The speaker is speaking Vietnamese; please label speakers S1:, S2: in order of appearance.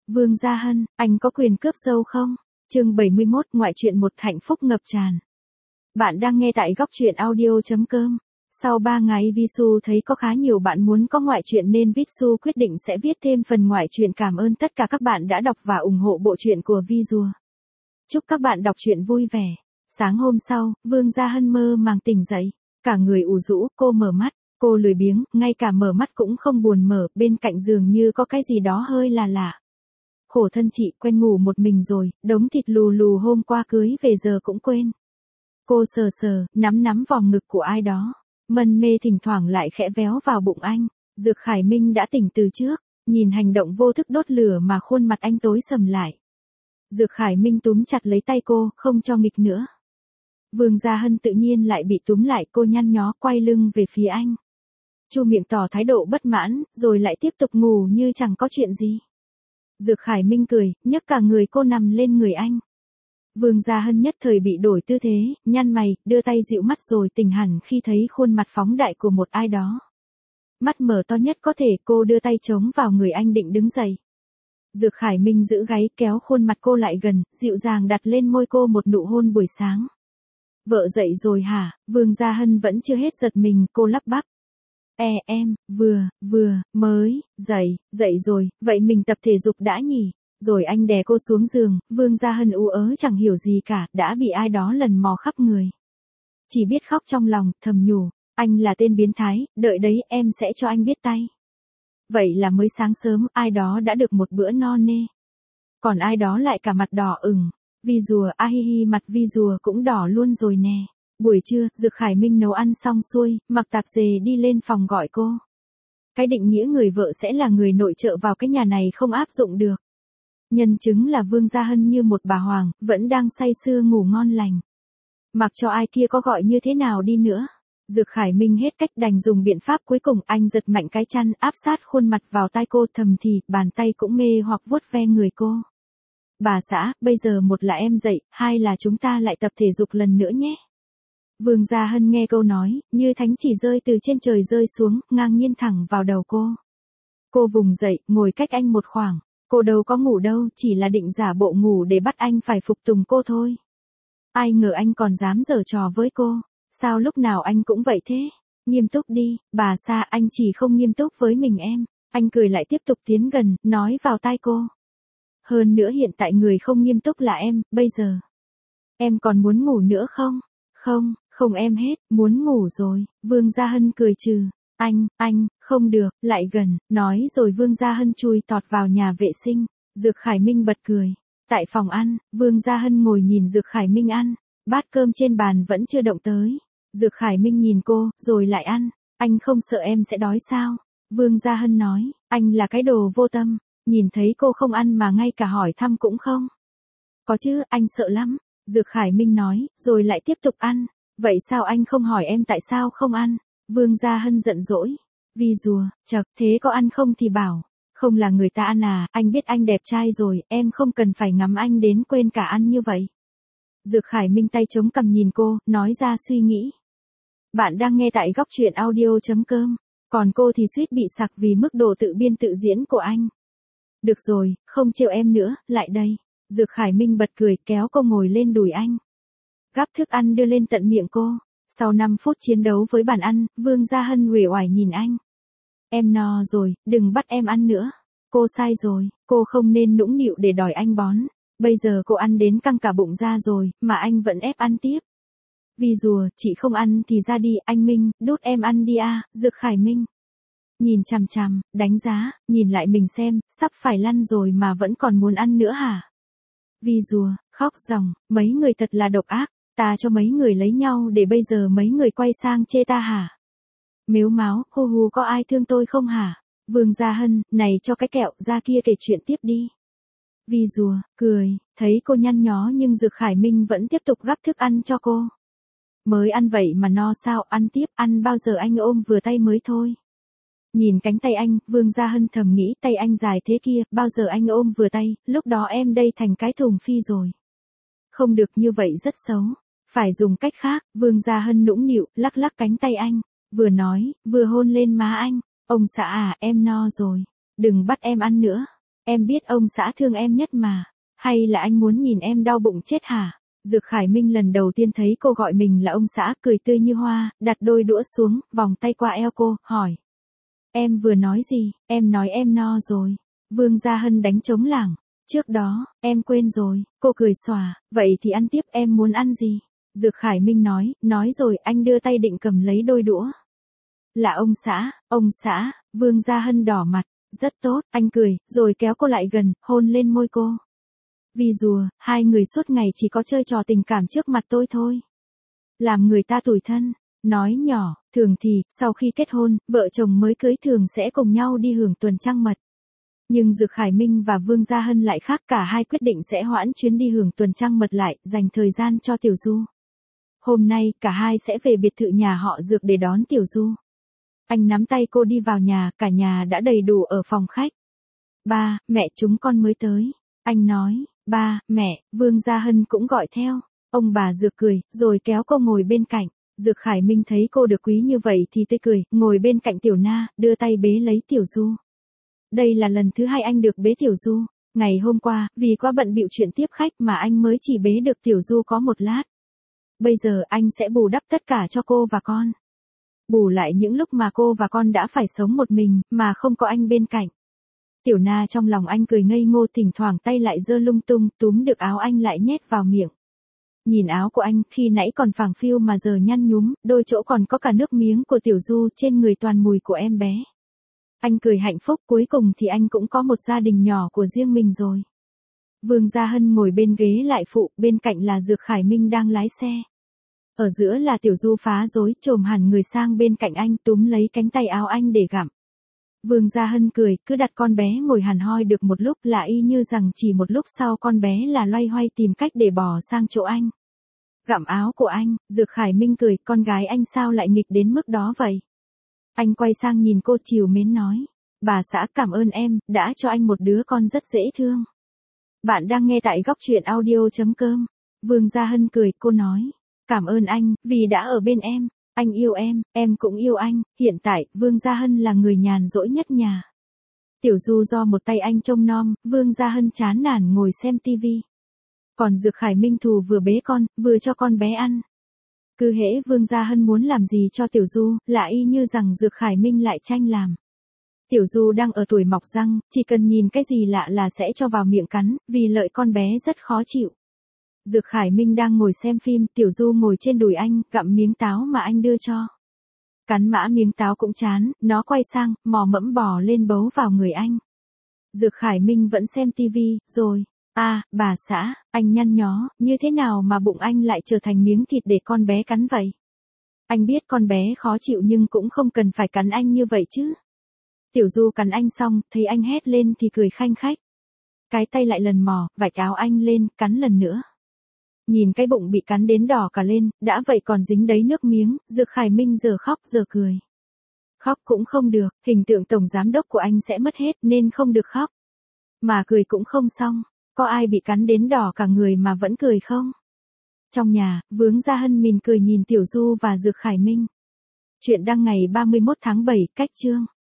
S1: Vương Gia Hân, anh có quyền cướp dâu không? Chương 71, ngoại truyện một hạnh phúc ngập tràn. Bạn đang nghe tại góc truyện audio.com. Sau 3 ngày Visu thấy có khá nhiều bạn muốn có ngoại truyện nên Visu quyết định sẽ viết thêm phần ngoại truyện. Cảm ơn tất cả các bạn đã đọc và ủng hộ bộ truyện của Visu. Chúc các bạn đọc truyện vui vẻ. Sáng hôm sau, Vương Gia Hân mơ màng tỉnh dậy. Cả người ủ rũ, cô mở mắt. Cô lười biếng, ngay cả mở mắt cũng không buồn mở, bên cạnh giường như có cái gì đó hơi là lạ. Khổ thân chị, quen ngủ một mình rồi, đống thịt lù lù hôm qua cưới về giờ cũng quên. Cô sờ sờ, nắm vòng ngực của ai đó. Mân mê thỉnh thoảng lại khẽ véo vào bụng anh. Dược Khải Minh đã tỉnh từ trước, nhìn hành động vô thức đốt lửa mà khuôn mặt anh tối sầm lại. Dược Khải Minh túm chặt lấy tay cô, không cho nghịch nữa. Vương Gia Hân tự nhiên lại bị túm lại, cô nhăn nhó quay lưng về phía anh. Chu miệng tỏ thái độ bất mãn, rồi lại tiếp tục ngủ như chẳng có chuyện gì. Dược Khải Minh cười, nhấc cả người cô nằm lên người anh. Vương Gia Hân nhất thời bị đổi tư thế, nhăn mày, đưa tay dịu mắt rồi tỉnh hẳn khi thấy khuôn mặt phóng đại của một ai đó. Mắt mở to nhất có thể, cô đưa tay chống vào người anh định đứng dậy. Dược Khải Minh giữ gáy kéo khuôn mặt cô lại gần, dịu dàng đặt lên môi cô một nụ hôn buổi sáng. Vợ dậy rồi hả? Vương Gia Hân vẫn chưa hết giật mình, cô lắp bắp. Em, mới, dậy rồi, vậy mình tập thể dục đã nhỉ? Rồi anh đè cô xuống giường, Vương Gia Hân ú ớ chẳng hiểu gì cả, đã bị ai đó lần mò khắp người. Chỉ biết khóc trong lòng, thầm nhủ, anh là tên biến thái, đợi đấy em sẽ cho anh biết tay. Vậy là mới sáng sớm, ai đó đã được một bữa no nê. Còn ai đó lại cả mặt đỏ ửng. Vi rùa, hi, mặt Vi rùa cũng đỏ luôn rồi nè. Buổi trưa, Dược Khải Minh nấu ăn xong xuôi, mặc tạp dề đi lên phòng gọi cô. Cái định nghĩa người vợ sẽ là người nội trợ vào cái nhà này không áp dụng được. Nhân chứng là Vương Gia Hân như một bà hoàng, vẫn đang say sưa ngủ ngon lành. Mặc cho ai kia có gọi như thế nào đi nữa. Dược Khải Minh hết cách đành dùng biện pháp cuối cùng, anh giật mạnh cái chăn áp sát khuôn mặt vào tai cô, thầm thì, bàn tay cũng mê hoặc vuốt ve người cô. Bà xã, bây giờ một là em dậy, hai là chúng ta lại tập thể dục lần nữa nhé. Vương Gia Hân nghe câu nói, như thánh chỉ rơi từ trên trời rơi xuống, ngang nhiên thẳng vào đầu cô. Cô vùng dậy, ngồi cách anh một khoảng. Cô đâu có ngủ đâu, chỉ là định giả bộ ngủ để bắt anh phải phục tùng cô thôi. Ai ngờ anh còn dám giở trò với cô. Sao lúc nào anh cũng vậy thế? Nghiêm túc đi, bà xã, anh chỉ không nghiêm túc với mình em. Anh cười lại tiếp tục tiến gần, nói vào tai cô. Hơn nữa hiện tại người không nghiêm túc là em, bây giờ. Em còn muốn ngủ nữa không? Không em hết, muốn ngủ rồi. Vương Gia Hân cười trừ. Anh, không được, lại gần, nói rồi Vương Gia Hân chui tọt vào nhà vệ sinh. Dược Khải Minh bật cười. Tại phòng ăn, Vương Gia Hân ngồi nhìn Dược Khải Minh ăn. Bát cơm trên bàn vẫn chưa động tới. Dược Khải Minh nhìn cô, rồi lại ăn. Anh không sợ em sẽ đói sao? Vương Gia Hân nói, anh là cái đồ vô tâm. Nhìn thấy cô không ăn mà ngay cả hỏi thăm cũng không. Có chứ, anh sợ lắm. Dược Khải Minh nói, rồi lại tiếp tục ăn. Vậy sao anh không hỏi em tại sao không ăn? Vương Gia Hân giận dỗi. Vi rùa, chậc, thế có ăn không thì bảo. Không là người ta ăn à, anh biết anh đẹp trai rồi, em không cần phải ngắm anh đến quên cả ăn như vậy. Dược Khải Minh tay chống cằm nhìn cô, nói ra suy nghĩ. Bạn đang nghe tại góc truyện audio.com. Còn cô thì suýt bị sặc vì mức độ tự biên tự diễn của anh. Được rồi, không trêu em nữa, lại đây. Dược Khải Minh bật cười kéo cô ngồi lên đùi anh. Gắp thức ăn đưa lên tận miệng cô. Sau 5 phút chiến đấu với bàn ăn, Vương Gia Hân uể oải nhìn anh. Em no rồi, đừng bắt em ăn nữa. Cô sai rồi, cô không nên nũng nịu để đòi anh bón. Bây giờ cô ăn đến căng cả bụng ra rồi, mà anh vẫn ép ăn tiếp. Vi rùa, chị không ăn thì ra đi, anh Minh, đút em ăn đi à, Dược Khải Minh. Nhìn chằm chằm, đánh giá, nhìn lại mình xem, sắp phải lăn rồi mà vẫn còn muốn ăn nữa hả? Vi rùa, khóc ròng, mấy người thật là độc ác, ta cho mấy người lấy nhau để bây giờ mấy người quay sang chê ta hả? Mếu máo, hu có ai thương tôi không hả? Vương Gia Hân, này cho cái kẹo, ra kia kể chuyện tiếp đi. Vi rùa, cười, thấy cô nhăn nhó nhưng Dược Khải Minh vẫn tiếp tục gắp thức ăn cho cô. Mới ăn vậy mà no sao, ăn tiếp, ăn bao giờ anh ôm vừa tay mới thôi. Nhìn cánh tay anh, Vương Gia Hân thầm nghĩ tay anh dài thế kia, bao giờ anh ôm vừa tay, lúc đó em đây thành cái thùng phi rồi. Không được như vậy rất xấu. Phải dùng cách khác, Vương Gia Hân nũng nịu, lắc lắc cánh tay anh. Vừa nói, vừa hôn lên má anh. Ông xã à, em no rồi. Đừng bắt em ăn nữa. Em biết ông xã thương em nhất mà. Hay là anh muốn nhìn em đau bụng chết hả? Dược Khải Minh lần đầu tiên thấy cô gọi mình là ông xã, cười tươi như hoa, đặt đôi đũa xuống, vòng tay qua eo cô, hỏi. Em vừa nói gì? Em nói em no rồi. Vương Gia Hân đánh trống lảng. Trước đó, em quên rồi. Cô cười xòa, vậy thì ăn tiếp, em muốn ăn gì? Dược Khải Minh nói rồi anh đưa tay định cầm lấy đôi đũa. Là ông xã, Vương Gia Hân đỏ mặt. Rất tốt, anh cười, rồi kéo cô lại gần, hôn lên môi cô. Vì rùa, hai người suốt ngày chỉ có chơi trò tình cảm trước mặt tôi thôi. Làm người ta tủi thân. Nói nhỏ, thường thì, sau khi kết hôn, vợ chồng mới cưới thường sẽ cùng nhau đi hưởng tuần trăng mật. Nhưng Dược Khải Minh và Vương Gia Hân lại khác, cả hai quyết định sẽ hoãn chuyến đi hưởng tuần trăng mật lại, dành thời gian cho Tiểu Du. Hôm nay, cả hai sẽ về biệt thự nhà họ Dược để đón Tiểu Du. Anh nắm tay cô đi vào nhà, cả nhà đã đầy đủ ở phòng khách. Ba, mẹ chúng con mới tới. Anh nói, ba, mẹ, Vương Gia Hân cũng gọi theo. Ông bà Dược cười, rồi kéo cô ngồi bên cạnh. Dược Khải Minh thấy cô được quý như vậy thì tươi cười, ngồi bên cạnh Tiểu Na, đưa tay bế lấy Tiểu Du. Đây là lần thứ hai anh được bế Tiểu Du. Ngày hôm qua, vì quá bận bịu chuyện tiếp khách mà anh mới chỉ bế được Tiểu Du có một lát. Bây giờ anh sẽ bù đắp tất cả cho cô và con. Bù lại những lúc mà cô và con đã phải sống một mình, mà không có anh bên cạnh. Tiểu Na trong lòng anh cười ngây ngô, thỉnh thoảng tay lại giơ lung tung, túm được áo anh lại nhét vào miệng. Nhìn áo của anh, khi nãy còn phẳng phiu mà giờ nhăn nhúm, đôi chỗ còn có cả nước miếng của Tiểu Du, trên người toàn mùi của em bé. Anh cười hạnh phúc, cuối cùng thì anh cũng có một gia đình nhỏ của riêng mình rồi. Vương Gia Hân ngồi bên ghế lại phụ, bên cạnh là Dược Khải Minh đang lái xe. Ở giữa là Tiểu Du phá rối, chồm hẳn người sang bên cạnh anh, túm lấy cánh tay áo anh để gặm. Vương Gia Hân cười, cứ đặt con bé ngồi hẳn hoi được một lúc là y như rằng chỉ một lúc sau con bé là loay hoay tìm cách để bò sang chỗ anh. Gặm áo của anh, Dược Khải Minh cười, con gái anh sao lại nghịch đến mức đó vậy? Anh quay sang nhìn cô trìu mến nói. Bà xã cảm ơn em, đã cho anh một đứa con rất dễ thương. Bạn đang nghe tại góc truyện audio.com. Vương Gia Hân cười, cô nói. Cảm ơn anh, vì đã ở bên em. Anh yêu em cũng yêu anh. Hiện tại, Vương Gia Hân là người nhàn rỗi nhất nhà. Tiểu Du do một tay anh trông nom, Vương Gia Hân chán nản ngồi xem tivi. Còn Dược Khải Minh thù vừa bế con, vừa cho con bé ăn. Cứ hễ Vương Gia Hân muốn làm gì cho Tiểu Du, là y như rằng Dược Khải Minh lại tranh làm. Tiểu Du đang ở tuổi mọc răng, chỉ cần nhìn cái gì lạ là sẽ cho vào miệng cắn, vì lợi con bé rất khó chịu. Dược Khải Minh đang ngồi xem phim, Tiểu Du ngồi trên đùi anh, gặm miếng táo mà anh đưa cho. Cắn mã miếng táo cũng chán, nó quay sang, mò mẫm bò lên bấu vào người anh. Dược Khải Minh vẫn xem tivi, rồi. Bà xã, anh nhăn nhó, như thế nào mà bụng anh lại trở thành miếng thịt để con bé cắn vậy? Anh biết con bé khó chịu nhưng cũng không cần phải cắn anh như vậy chứ. Tiểu Du cắn anh xong, thấy anh hét lên thì cười khanh khách. Cái tay lại lần mò, vạch áo anh lên, cắn lần nữa. Nhìn cái bụng bị cắn đến đỏ cả lên, đã vậy còn dính đấy nước miếng, Dược Khải Minh giờ khóc giờ cười. Khóc cũng không được, hình tượng tổng giám đốc của anh sẽ mất hết nên không được khóc. Mà cười cũng không xong, có ai bị cắn đến đỏ cả người mà vẫn cười không? Trong nhà, Vương Gia Hân mỉm cười nhìn Tiểu Du và Dược Khải Minh. Chuyện đăng ngày 31 tháng 7, cách chương.